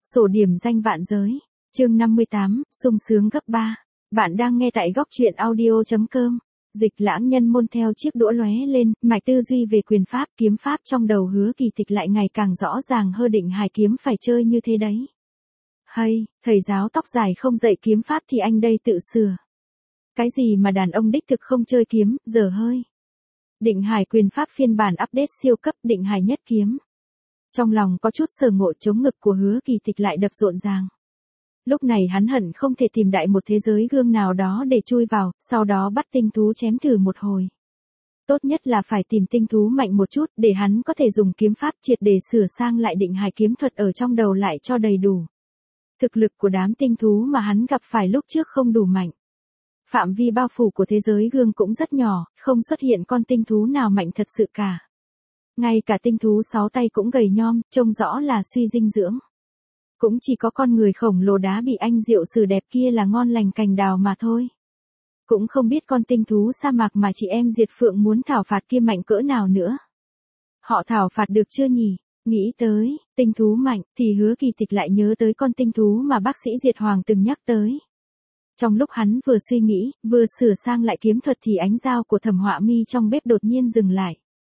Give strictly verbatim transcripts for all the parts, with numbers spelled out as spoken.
Sổ điểm danh vạn giới. Chương năm mươi tám, sung sướng gấp ba. Bạn đang nghe tại góc truyện audio chấm com. Dịch Lãng nhân môn theo chiếc đũa lóe lên, mạch tư duy về quyền pháp, kiếm pháp trong đầu Hứa Kỳ Tịch lại ngày càng rõ ràng hơn. Định Hải kiếm phải chơi như thế đấy. Hay, thầy giáo tóc dài không dạy kiếm pháp thì anh đây tự sửa. Cái gì mà đàn ông đích thực không chơi kiếm, dở hơi. Định Hải quyền pháp phiên bản update siêu cấp, Định Hải nhất kiếm. Trong lòng có chút sờ ngộ, chống ngực của Hứa Kỳ Tịch lại đập rộn ràng. Lúc này hắn hận không thể tìm đại một thế giới gương nào đó để chui vào, sau đó bắt tinh thú chém thử một hồi. Tốt nhất là phải tìm tinh thú mạnh một chút để hắn có thể dùng kiếm pháp triệt để sửa sang lại Định Hải kiếm thuật ở trong đầu lại cho đầy đủ. Thực lực của đám tinh thú mà hắn gặp phải lúc trước không đủ mạnh. Phạm vi bao phủ của thế giới gương cũng rất nhỏ, không xuất hiện con tinh thú nào mạnh thật sự cả. Ngay cả tinh thú sáu tay cũng gầy nhom, trông rõ là suy dinh dưỡng. Cũng chỉ có con người khổng lồ đá bị anh rượu sử đẹp kia là ngon lành cành đào mà thôi. Cũng không biết con tinh thú sa mạc mà chị em Diệt Phượng muốn thảo phạt kia mạnh cỡ nào nữa. Họ thảo phạt được chưa nhỉ? Nghĩ tới, tinh thú mạnh, thì Hứa Kỳ Tịch lại nhớ tới con tinh thú mà bác sĩ Diệt Hoàng từng nhắc tới. Trong lúc hắn vừa suy nghĩ, vừa sửa sang lại kiếm thuật thì ánh dao của Thẩm Họa Mi trong bếp đột nhiên dừng lại.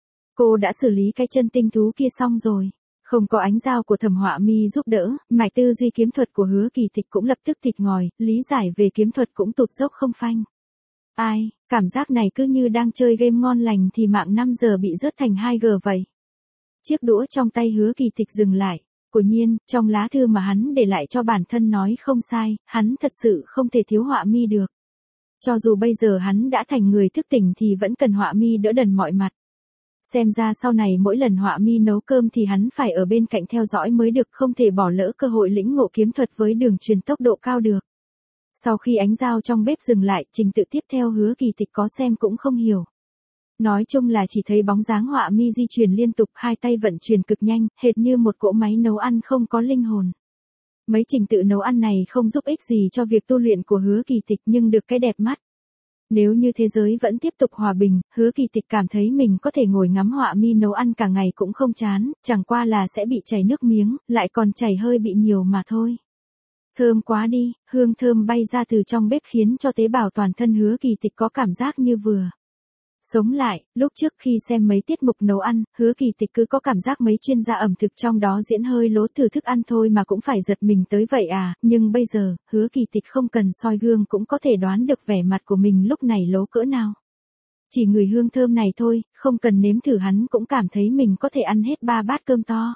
Cô đã xử lý cái chân tinh thú kia xong rồi. Không có ánh dao của Thẩm Họa Mi giúp đỡ, mạch tư duy kiếm thuật của Hứa Kỳ Tịch cũng lập tức thịt ngòi, lý giải về kiếm thuật cũng tụt dốc không phanh. Ai, cảm giác này cứ như đang chơi game ngon lành thì mạng năm giờ bị rớt thành hai G vậy. Chiếc đũa trong tay Hứa Kỳ Tịch dừng lại. Quả nhiên, trong lá thư mà hắn để lại cho bản thân nói không sai, hắn thật sự không thể thiếu Họa Mi được. Cho dù bây giờ hắn đã thành người thức tỉnh thì vẫn cần Họa Mi đỡ đần mọi mặt. Xem ra sau này mỗi lần Họa Mi nấu cơm thì hắn phải ở bên cạnh theo dõi mới được, không thể bỏ lỡ cơ hội lĩnh ngộ kiếm thuật với đường truyền tốc độ cao được. Sau khi ánh dao trong bếp dừng lại, trình tự tiếp theo Hứa Kỳ Tịch có xem cũng không hiểu. Nói chung là chỉ thấy bóng dáng Họa Mi di chuyển liên tục, hai tay vận chuyển cực nhanh, hệt như một cỗ máy nấu ăn không có linh hồn. Mấy trình tự nấu ăn này không giúp ích gì cho việc tu luyện của Hứa Kỳ Tịch nhưng được cái đẹp mắt. Nếu như thế giới vẫn tiếp tục hòa bình, Hứa Kỳ Tịch cảm thấy mình có thể ngồi ngắm Họa Mi nấu ăn cả ngày cũng không chán, chẳng qua là sẽ bị chảy nước miếng, lại còn chảy hơi bị nhiều mà thôi. Thơm quá đi, hương thơm bay ra từ trong bếp khiến cho tế bào toàn thân Hứa Kỳ Tịch có cảm giác như vừa sống lại. Lúc trước khi xem mấy tiết mục nấu ăn, Hứa Kỳ Tịch cứ có cảm giác mấy chuyên gia ẩm thực trong đó diễn hơi lố từ thức ăn thôi mà cũng phải giật mình tới vậy à, nhưng bây giờ, Hứa Kỳ Tịch không cần soi gương cũng có thể đoán được vẻ mặt của mình lúc này lố cỡ nào. Chỉ ngửi hương thơm này thôi, không cần nếm thử hắn cũng cảm thấy mình có thể ăn hết ba bát cơm to.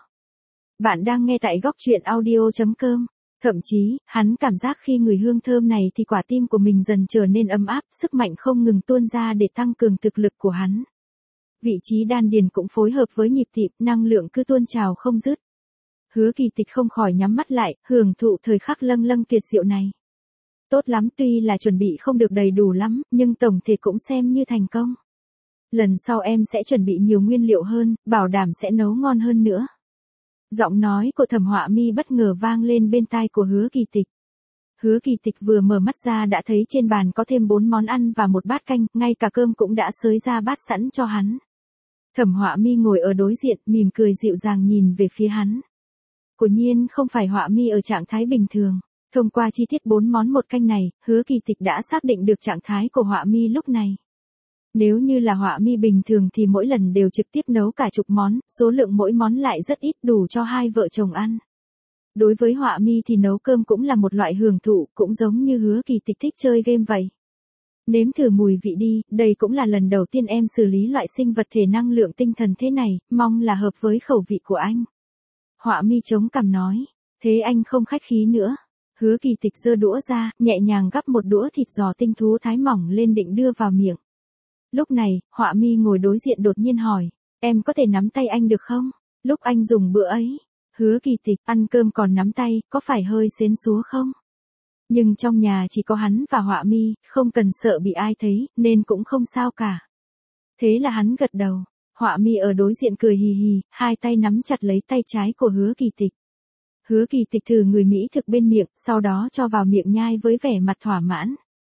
Bạn đang nghe tại góc truyện audio chấm com. Thậm chí, hắn cảm giác khi ngửi hương thơm này thì quả tim của mình dần trở nên ấm áp, sức mạnh không ngừng tuôn ra để tăng cường thực lực của hắn. Vị trí đan điền cũng phối hợp với nhịp tim, năng lượng cứ tuôn trào không dứt. Hứa Kỳ Tịch không khỏi nhắm mắt lại, hưởng thụ thời khắc lâng lâng tuyệt diệu này. Tốt lắm, tuy là chuẩn bị không được đầy đủ lắm, nhưng tổng thể cũng xem như thành công. Lần sau em sẽ chuẩn bị nhiều nguyên liệu hơn, bảo đảm sẽ nấu ngon hơn nữa. Giọng nói của Thẩm Họa Mi bất ngờ vang lên bên tai của Hứa Kỳ Tịch. Hứa Kỳ Tịch vừa mở mắt ra đã thấy trên bàn có thêm bốn món ăn và một bát canh, ngay cả cơm cũng đã xới ra bát sẵn cho hắn. Thẩm Họa Mi ngồi ở đối diện, mỉm cười dịu dàng nhìn về phía hắn. Quả nhiên không phải Họa Mi ở trạng thái bình thường. Thông qua chi tiết bốn món một canh này, Hứa Kỳ Tịch đã xác định được trạng thái của Họa Mi lúc này. Nếu như là Họa Mi bình thường thì mỗi lần đều trực tiếp nấu cả chục món, số lượng mỗi món lại rất ít, đủ cho hai vợ chồng ăn. Đối với Họa Mi thì nấu cơm cũng là một loại hưởng thụ, cũng giống như Hứa Kỳ Tịch thích chơi game vậy. Nếm thử mùi vị đi, đây cũng là lần đầu tiên em xử lý loại sinh vật thể năng lượng tinh thần thế này, mong là hợp với khẩu vị của anh. Họa Mi chống cằm nói, thế anh không khách khí nữa. Hứa Kỳ Tịch giơ đũa ra, nhẹ nhàng gắp một đũa thịt giò tinh thú thái mỏng lên định đưa vào miệng. Lúc này, Họa Mi ngồi đối diện đột nhiên hỏi, em có thể nắm tay anh được không? Lúc anh dùng bữa ấy, Hứa Kỳ Tịch, ăn cơm còn nắm tay, có phải hơi xến xúa không? Nhưng trong nhà chỉ có hắn và Họa Mi, không cần sợ bị ai thấy, nên cũng không sao cả. Thế là hắn gật đầu. Họa Mi ở đối diện cười hì hì, hai tay nắm chặt lấy tay trái của Hứa Kỳ Tịch. Hứa Kỳ Tịch thử người mỹ thực bên miệng, sau đó cho vào miệng nhai với vẻ mặt thỏa mãn.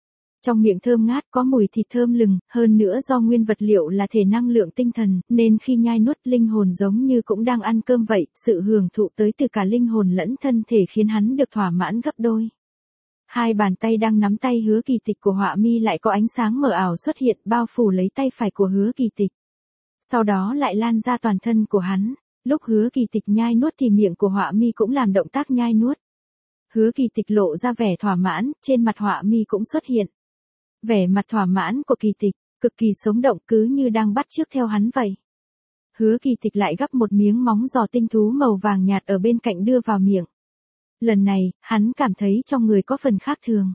Trong miệng thơm ngát có mùi thịt thơm lừng, hơn nữa do nguyên vật liệu là thể năng lượng tinh thần, nên khi nhai nuốt linh hồn giống như cũng đang ăn cơm vậy, sự hưởng thụ tới từ cả linh hồn lẫn thân thể khiến hắn được thỏa mãn gấp đôi. Hai bàn tay đang nắm tay Hứa Kỳ Tịch của Họa Mi lại có ánh sáng mờ ảo xuất hiện bao phủ lấy tay phải của Hứa Kỳ Tịch. Sau đó lại lan ra toàn thân của hắn. Lúc Hứa Kỳ Tịch nhai nuốt thì miệng của Họa Mi cũng làm động tác nhai nuốt. Hứa Kỳ Tịch lộ ra vẻ thỏa mãn, trên mặt Họa Mi cũng xuất hiện vẻ mặt thỏa mãn của Kỳ Tịch, cực kỳ sống động cứ như đang bắt chước theo hắn vậy. Hứa Kỳ Tịch lại gắp một miếng móng giò tinh thú màu vàng nhạt ở bên cạnh đưa vào miệng. Lần này, hắn cảm thấy trong người có phần khác thường.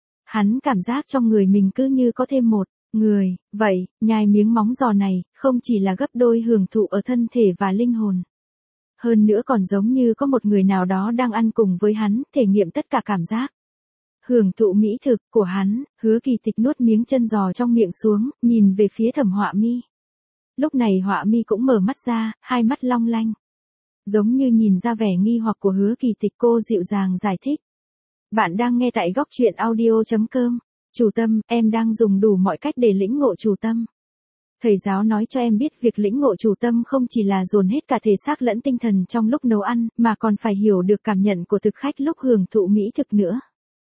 Hắn cảm giác trong người mình cứ như có thêm một người, vậy, nhai miếng móng giò này, không chỉ là gấp đôi hưởng thụ ở thân thể và linh hồn. Hơn nữa còn giống như có một người nào đó đang ăn cùng với hắn, thể nghiệm tất cả cảm giác. Hưởng thụ mỹ thực của hắn, Hứa Kỳ Tịch nuốt miếng chân giò trong miệng xuống, nhìn về phía Thẩm Họa Mi. Lúc này Họa Mi cũng mở mắt ra, hai mắt long lanh. Giống như nhìn ra vẻ nghi hoặc của Hứa Kỳ Tịch, cô dịu dàng giải thích. Bạn đang nghe tại góc truyện audio chấm com. Chủ tâm, em đang dùng đủ mọi cách để lĩnh ngộ chủ tâm. Thầy giáo nói cho em biết việc lĩnh ngộ chủ tâm không chỉ là dồn hết cả thể xác lẫn tinh thần trong lúc nấu ăn, mà còn phải hiểu được cảm nhận của thực khách lúc hưởng thụ mỹ thực nữa.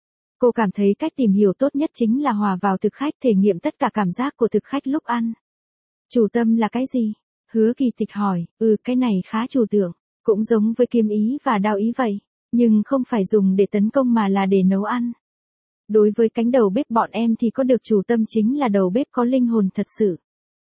Cô cảm thấy cách tìm hiểu tốt nhất chính là hòa vào thực khách, thể nghiệm tất cả cảm giác của thực khách lúc ăn. Chủ tâm là cái gì? Hứa Kỳ Tịch hỏi, ừ cái này khá trừu tượng, cũng giống với kiếm ý và đao ý vậy, nhưng không phải dùng để tấn công mà là để nấu ăn. Đối với cánh đầu bếp bọn em thì có được chủ tâm chính là đầu bếp có linh hồn thật sự.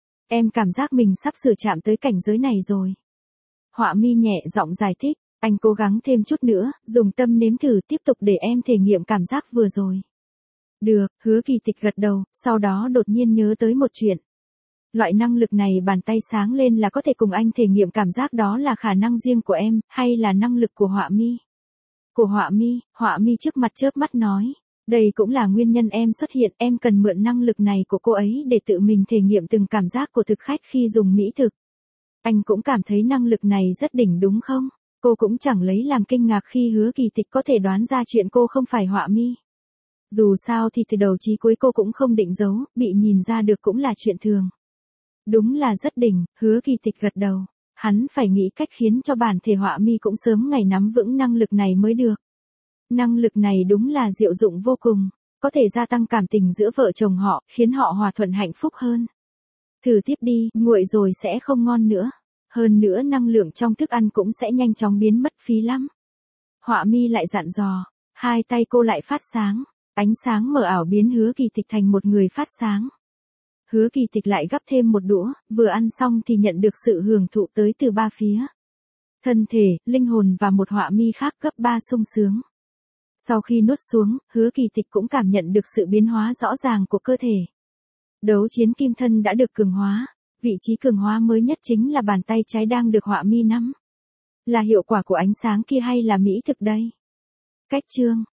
Em cảm giác mình sắp sửa chạm tới cảnh giới này rồi. Họa Mi nhẹ giọng giải thích, anh cố gắng thêm chút nữa, dùng tâm nếm thử tiếp tục để em thể nghiệm cảm giác vừa rồi. Được, Hứa Kỳ Tịch gật đầu, sau đó đột nhiên nhớ tới một chuyện. Loại năng lực này bàn tay sáng lên là có thể cùng anh thể nghiệm cảm giác, đó là khả năng riêng của em, hay là năng lực của Họa Mi? Của Họa Mi, Họa Mi trước mặt chớp mắt nói. Đây cũng là nguyên nhân em xuất hiện, em cần mượn năng lực này của cô ấy để tự mình thể nghiệm từng cảm giác của thực khách khi dùng mỹ thực. Anh cũng cảm thấy năng lực này rất đỉnh đúng không? Cô cũng chẳng lấy làm kinh ngạc khi Hứa Kỳ Tịch có thể đoán ra chuyện cô không phải Họa Mi. Dù sao thì từ đầu chí cuối cô cũng không định giấu, bị nhìn ra được cũng là chuyện thường. Đúng là rất đỉnh, Hứa Kỳ Tịch gật đầu. Hắn phải nghĩ cách khiến cho bản thể Họa Mi cũng sớm ngày nắm vững năng lực này mới được. Năng lực này đúng là diệu dụng vô cùng, có thể gia tăng cảm tình giữa vợ chồng họ, khiến họ hòa thuận hạnh phúc hơn. Thử tiếp đi, nguội rồi sẽ không ngon nữa. Hơn nữa năng lượng trong thức ăn cũng sẽ nhanh chóng biến mất phí lắm. Họa Mi lại dặn dò, hai tay cô lại phát sáng, ánh sáng mờ ảo biến Hứa Kỳ Tịch thành một người phát sáng. Hứa Kỳ Tịch lại gắp thêm một đũa, vừa ăn xong thì nhận được sự hưởng thụ tới từ ba phía. Thân thể, linh hồn và một Họa Mi khác gấp ba sung sướng. Sau khi nuốt xuống, Hứa Kỳ Tịch cũng cảm nhận được sự biến hóa rõ ràng của cơ thể. Đấu chiến kim thân đã được cường hóa, vị trí cường hóa mới nhất chính là bàn tay trái đang được Họa Mi nắm. Là hiệu quả của ánh sáng kia hay là mỹ thực đây? Cách chương